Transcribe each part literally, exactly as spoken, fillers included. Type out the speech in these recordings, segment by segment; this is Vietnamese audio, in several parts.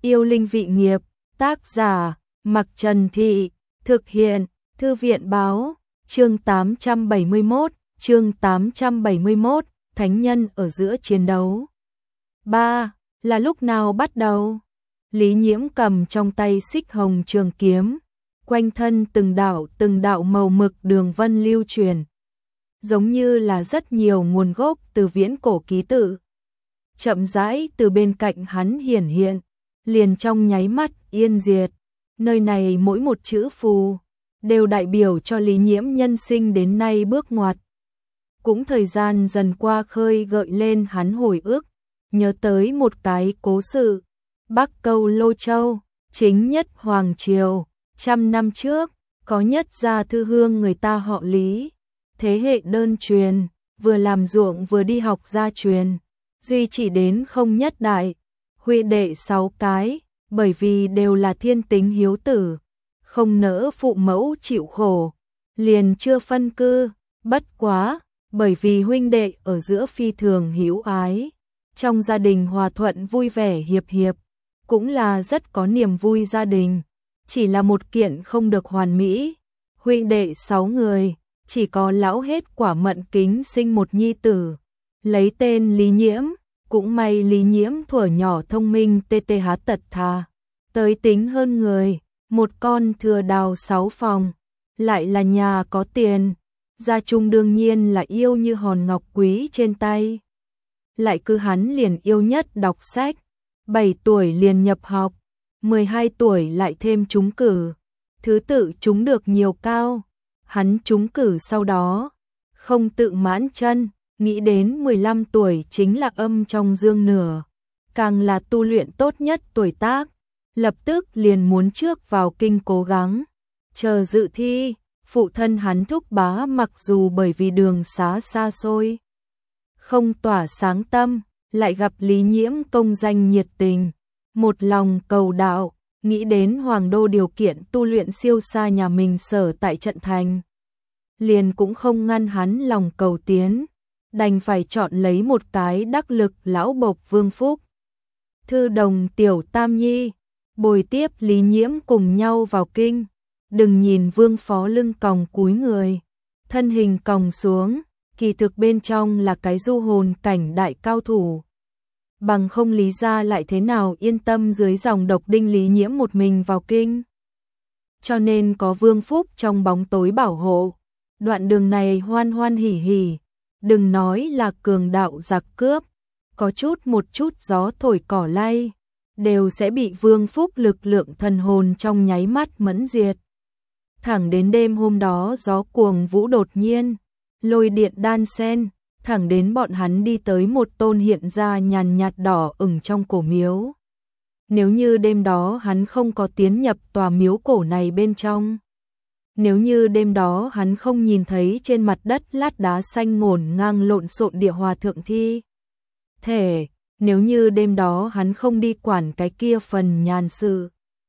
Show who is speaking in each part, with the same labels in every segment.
Speaker 1: Yêu linh vị nghiệp, tác giả, Mặc Trần Thị, thực hiện, Thư viện báo, chương tám trăm bảy mươi mốt, chương tám trăm bảy mươi mốt, Thánh nhân ở giữa chiến đấu. ba. Là lúc nào bắt đầu? Lý Nhiễm cầm trong tay xích hồng trường kiếm, quanh thân từng đạo từng đạo màu mực đường vân lưu truyền, giống như là rất nhiều nguồn gốc từ viễn cổ ký tự. Chậm rãi từ bên cạnh hắn hiển hiện, liền trong nháy mắt yên diệt. Nơi này mỗi một chữ phù đều đại biểu cho Lý Nhiễm nhân sinh đến nay bước ngoặt. Cũng thời gian dần qua khơi gợi lên hắn hồi ức, nhớ tới một cái cố sự. Bắc Câu Lô Châu, chính nhất Hoàng Triều, trăm năm trước, có nhất gia thư hương người ta họ Lý. Thế hệ đơn truyền, vừa làm ruộng vừa đi học gia truyền, duy chỉ đến không nhất đại, huệ đệ sáu cái, bởi vì đều là thiên tính hiếu tử, không nỡ phụ mẫu chịu khổ, liền chưa phân cư, bất quá, bởi vì huynh đệ ở giữa phi thường hữu ái, trong gia đình hòa thuận vui vẻ hiệp hiệp, cũng là rất có niềm vui gia đình, chỉ là một kiện không được hoàn mỹ, huynh đệ sáu người, chỉ có lão hết quả Mận Kính sinh một nhi tử, lấy tên Lý Nhiễm, cũng may Lý Nhiễm thuở nhỏ thông minh tê tê há tật thà, tới tính hơn người, một con thừa đào sáu phòng, lại là nhà có tiền, gia chung đương nhiên là yêu như hòn ngọc quý trên tay. Lại cứ hắn liền yêu nhất đọc sách, bảy tuổi liền nhập học, mười hai tuổi lại thêm trúng cử, thứ tự trúng được nhiều cao, hắn trúng cử sau đó, không tự mãn chân, nghĩ đến mười lăm tuổi chính là âm trong dương nửa, càng là tu luyện tốt nhất tuổi tác, lập tức liền muốn trước vào kinh cố gắng, chờ dự thi, phụ thân hắn thúc bá mặc dù bởi vì đường xá xa xôi, không tỏa sáng tâm, lại gặp Lý Nhiễm công danh nhiệt tình, một lòng cầu đạo, nghĩ đến hoàng đô điều kiện tu luyện siêu xa nhà mình sở tại trận thành. Liền cũng không ngăn hắn lòng cầu tiến, đành phải chọn lấy một cái đắc lực lão bộc Vương Phúc. Thư đồng tiểu tam nhi, bồi tiếp Lý Nhiễm cùng nhau vào kinh, đừng nhìn Vương phó lưng còng cúi người, thân hình còng xuống, kỳ thực bên trong là cái du hồn cảnh đại cao thủ. Bằng không Lý gia lại thế nào yên tâm dưới dòng độc đinh Lý Nhiễm một mình vào kinh. Cho nên có Vương Phúc trong bóng tối bảo hộ, đoạn đường này hoan hoan hỉ hỉ, đừng nói là cường đạo giặc cướp, có chút một chút gió thổi cỏ lay, đều sẽ bị Vương Phúc lực lượng thần hồn trong nháy mắt mẫn diệt. Thẳng đến đêm hôm đó gió cuồng vũ đột nhiên, lôi điện đan sen, thẳng đến bọn hắn đi tới một tôn hiện ra nhàn nhạt đỏ ửng trong cổ miếu. Nếu như đêm đó hắn không có tiến nhập tòa miếu cổ này bên trong, nếu như đêm đó hắn không nhìn thấy trên mặt đất lát đá xanh ngổn ngang lộn xộn địa hòa thượng thi thể, nếu như đêm đó hắn không đi quản cái kia phần nhàn sự,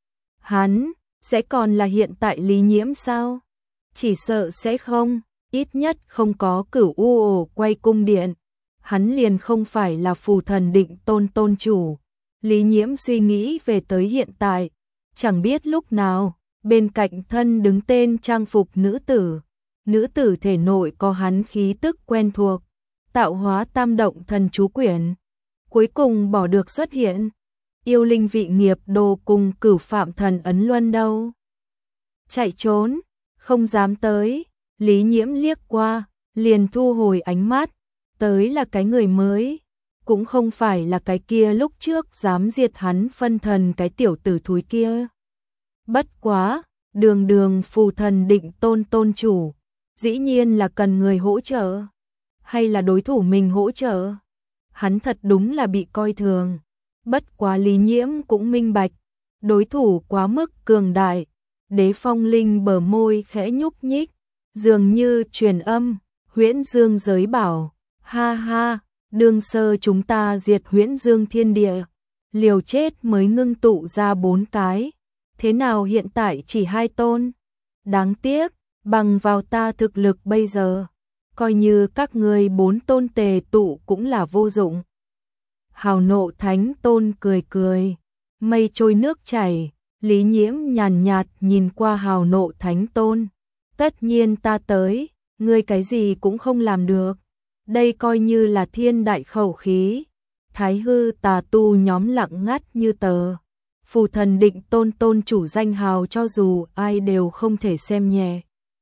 Speaker 1: hắn sẽ còn là hiện tại Lý Nhiễm sao? Chỉ sợ sẽ không, ít nhất không có Cửu U ổ quay cung điện, hắn liền không phải là phù thần định tôn tôn chủ. Lý Nhiễm suy nghĩ về tới hiện tại, chẳng biết lúc nào, bên cạnh thân đứng tên trang phục nữ tử, nữ tử thể nội có hắn khí tức quen thuộc, tạo hóa tam động thần chú quyển, cuối cùng bỏ được xuất hiện. Yêu linh vị nghiệp đồ cùng Cửu Phạm thần ấn luân đâu? Chạy trốn, không dám tới. Lý Nhiễm liếc qua, liền thu hồi ánh mắt, tới là cái người mới, cũng không phải là cái kia lúc trước dám diệt hắn phân thần cái tiểu tử thúi kia. Bất quá, đường đường phù thần định tôn tôn chủ, dĩ nhiên là cần người hỗ trợ, hay là đối thủ mình hỗ trợ. Hắn thật đúng là bị coi thường, bất quá Lý Nhiễm cũng minh bạch, đối thủ quá mức cường đại, Đế Phong Linh bờ môi khẽ nhúc nhích, dường như truyền âm, Huyễn Dương giới bảo, ha ha, đương sơ chúng ta diệt Huyễn Dương thiên địa, liều chết mới ngưng tụ ra bốn cái, thế nào hiện tại chỉ hai tôn? Đáng tiếc, bằng vào ta thực lực bây giờ, coi như các ngươi bốn tôn tề tụ cũng là vô dụng. Hào Nộ Thánh Tôn cười cười, Mây trôi nước chảy, Lý Nhiễm nhàn nhạt nhìn qua hào nộ thánh tôn. Tất nhiên ta tới, ngươi cái gì cũng không làm được. Đây coi như là thiên đại khẩu khí. Thái hư tà tu nhóm lặng ngắt như tờ. Phù thần định tôn tôn chủ danh hào cho dù ai đều không thể xem nhẹ.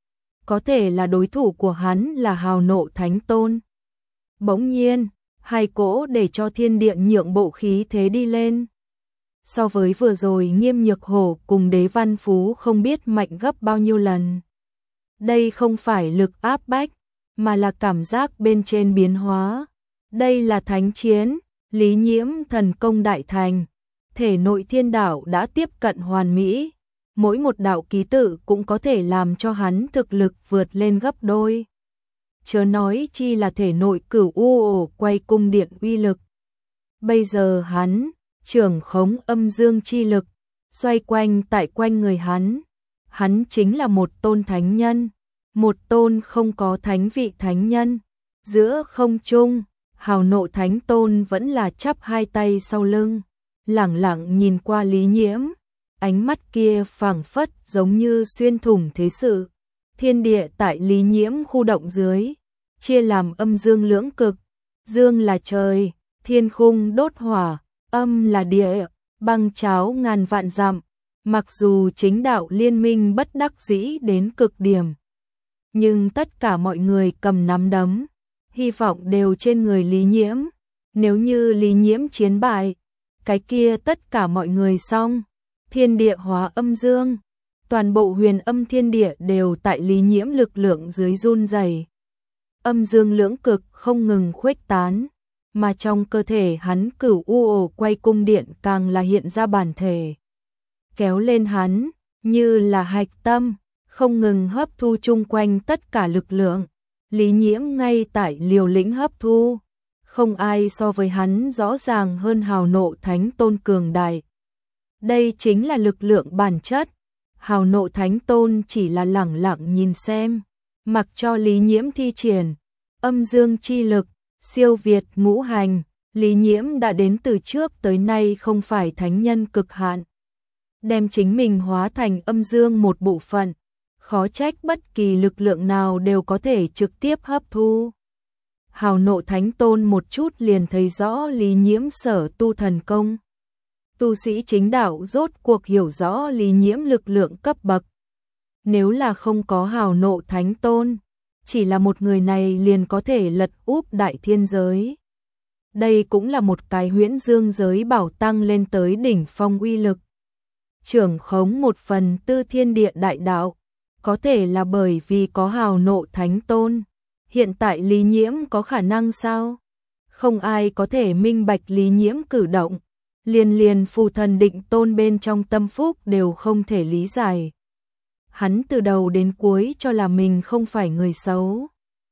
Speaker 1: Có thể là đối thủ của hắn là hào nộ thánh tôn. Bỗng nhiên, hai cỗ để cho thiên địa nhượng bộ khí thế đi lên. So với vừa rồi Nghiêm Nhược Hổ cùng Đế Văn Phú không biết mạnh gấp bao nhiêu lần. Đây không phải lực áp bách, mà là cảm giác bên trên biến hóa. Đây là thánh chiến, Lý Nhiễm thần công đại thành. Thể nội thiên đạo đã tiếp cận hoàn mỹ. Mỗi một đạo ký tự cũng có thể làm cho hắn thực lực vượt lên gấp đôi. Chớ nói chi là thể nội cửu u ổ quay cung điện uy lực. Bây giờ hắn trưởng khống âm dương chi lực, xoay quanh tại quanh người hắn. Hắn chính là một tôn thánh nhân, một tôn không có thánh vị thánh nhân. Giữa không trung, hào nộ thánh tôn vẫn là chắp hai tay sau lưng, lẳng lặng nhìn qua Lý Nhiễm. Ánh mắt kia phảng phất giống như xuyên thủng thế sự. Thiên địa tại Lý Nhiễm khu động dưới, chia làm âm dương lưỡng cực. Dương là trời, thiên khung đốt hỏa, âm là địa, băng cháo ngàn vạn dặm. Mặc dù chính đạo liên minh bất đắc dĩ đến cực điểm, nhưng tất cả mọi người cầm nắm đấm, hy vọng đều trên người Lý Nhiễm. Nếu như Lý Nhiễm chiến bại, cái kia tất cả mọi người xong. Thiên địa hóa âm dương, toàn bộ huyền âm thiên địa đều tại Lý Nhiễm lực lượng dưới run rẩy. Âm dương lưỡng cực không ngừng khuếch tán, mà trong cơ thể hắn cửu u ổ quay cung điện càng là hiện ra bản thể. Kéo lên hắn, như là hạch tâm, không ngừng hấp thu chung quanh tất cả lực lượng. Lý Nhiễm ngay tại liều lĩnh hấp thu, không ai so với hắn rõ ràng hơn hào nộ thánh tôn cường đại. Đây chính là lực lượng bản chất. Hào nộ thánh tôn chỉ là lẳng lặng nhìn xem, mặc cho Lý Nhiễm thi triển âm dương chi lực, siêu việt ngũ hành. Lý Nhiễm đã đến từ trước tới nay không phải thánh nhân cực hạn, đem chính mình hóa thành âm dương một bộ phận, khó trách bất kỳ lực lượng nào đều có thể trực tiếp hấp thu. Hào nộ thánh tôn một chút liền thấy rõ Lý Nhiễm sở tu thần công. Tu sĩ chính đạo rốt cuộc hiểu rõ Lý Nhiễm lực lượng cấp bậc. Nếu là không có hào nộ thánh tôn, chỉ là một người này liền có thể lật úp đại thiên giới. Đây cũng là một cái huyễn dương giới bảo tăng lên tới đỉnh phong uy lực. Trưởng khống một phần tư thiên địa đại đạo, có thể là bởi vì có hào nộ thánh tôn. Hiện tại Lý Nhiễm có khả năng sao? Không ai có thể minh bạch Lý Nhiễm cử động. Liền liền phù thần định tôn bên trong tâm phúc đều không thể lý giải. Hắn từ đầu đến cuối cho là mình không phải người xấu.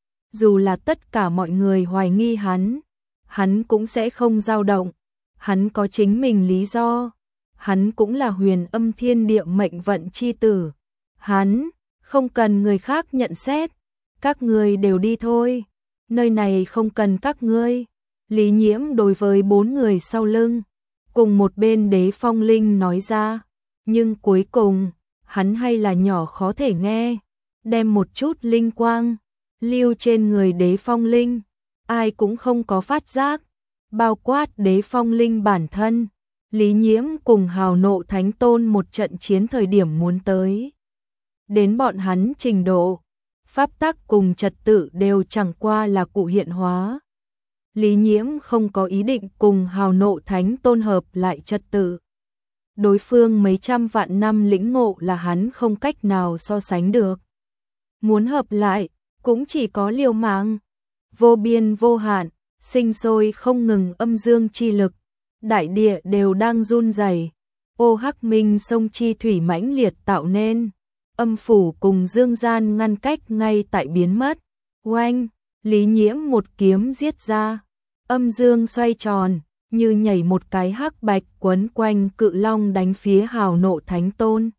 Speaker 1: Dù là tất cả mọi người hoài nghi hắn, hắn cũng sẽ không dao động. Hắn có chính mình lý do. Hắn cũng là huyền âm thiên địa mệnh vận chi tử. Hắn không cần người khác nhận xét. Các ngươi đều đi thôi. Nơi này không cần các ngươi. Lý Nhiễm đối với bốn người sau lưng, cùng một bên Đế Phong Linh nói ra. Nhưng cuối cùng, hắn hay là nhỏ khó thể nghe. Đem một chút linh quang lưu trên người Đế Phong Linh. Ai cũng không có phát giác. Bao quát Đế Phong Linh bản thân. Lý Nhiễm cùng hào nộ thánh tôn một trận chiến thời điểm muốn tới. Đến bọn hắn trình độ, pháp tắc cùng trật tự đều chẳng qua là cụ hiện hóa. Lý Nhiễm không có ý định cùng hào nộ thánh tôn hợp lại trật tự. Đối phương mấy trăm vạn năm lĩnh ngộ là hắn không cách nào so sánh được. Muốn hợp lại, cũng chỉ có liều mạng. Vô biên vô hạn, sinh sôi không ngừng âm dương chi lực. Đại địa đều đang run rẩy. Ô Hắc Minh sông chi thủy mãnh liệt tạo nên. Âm phủ cùng dương gian ngăn cách ngay tại biến mất. Oanh, Lý Nhiễm một kiếm giết ra. Âm dương xoay tròn, như nhảy một cái hắc bạch quấn quanh cự long đánh phía hào nộ thánh tôn.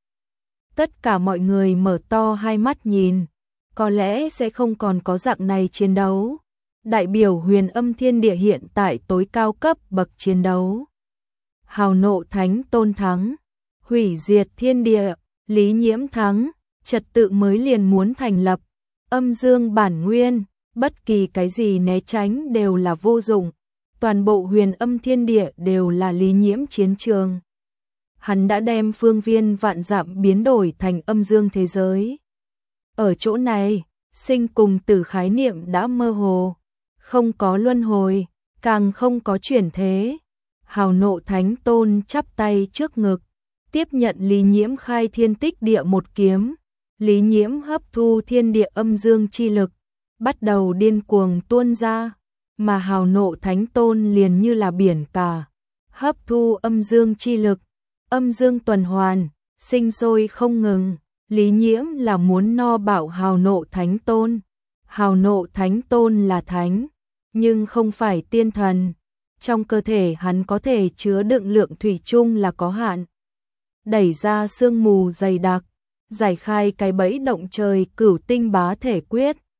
Speaker 1: Tất cả mọi người mở to hai mắt nhìn. Có lẽ sẽ không còn có dạng này chiến đấu. Đại biểu huyền âm thiên địa hiện tại tối cao cấp bậc chiến đấu. hào nộ thánh tôn thắng, hủy diệt thiên địa, Lý Nhiễm thắng, trật tự mới liền muốn thành lập, âm dương bản nguyên, bất kỳ cái gì né tránh đều là vô dụng, toàn bộ huyền âm thiên địa đều là Lý Nhiễm chiến trường. Hắn đã đem phương viên vạn dặm biến đổi thành âm dương thế giới. Ở chỗ này, sinh cùng tử khái niệm đã mơ hồ, không có luân hồi, càng không có chuyển thế. Hào nộ thánh tôn chắp tay trước ngực, tiếp nhận Lý Nhiễm khai thiên tích địa một kiếm. Lý Nhiễm hấp thu thiên địa âm dương chi lực, bắt đầu điên cuồng tuôn ra, mà hào nộ thánh tôn liền như là biển cả, hấp thu âm dương chi lực, âm dương tuần hoàn, sinh sôi không ngừng. Lý Nhiễm là muốn no bảo hào nộ thánh tôn. Hào nộ thánh tôn là thánh, nhưng không phải tiên thần. Trong cơ thể hắn có thể chứa đựng lượng thủy chung là có hạn. Đẩy ra sương mù dày đặc, giải khai cái bẫy động trời cửu tinh bá thể quyết,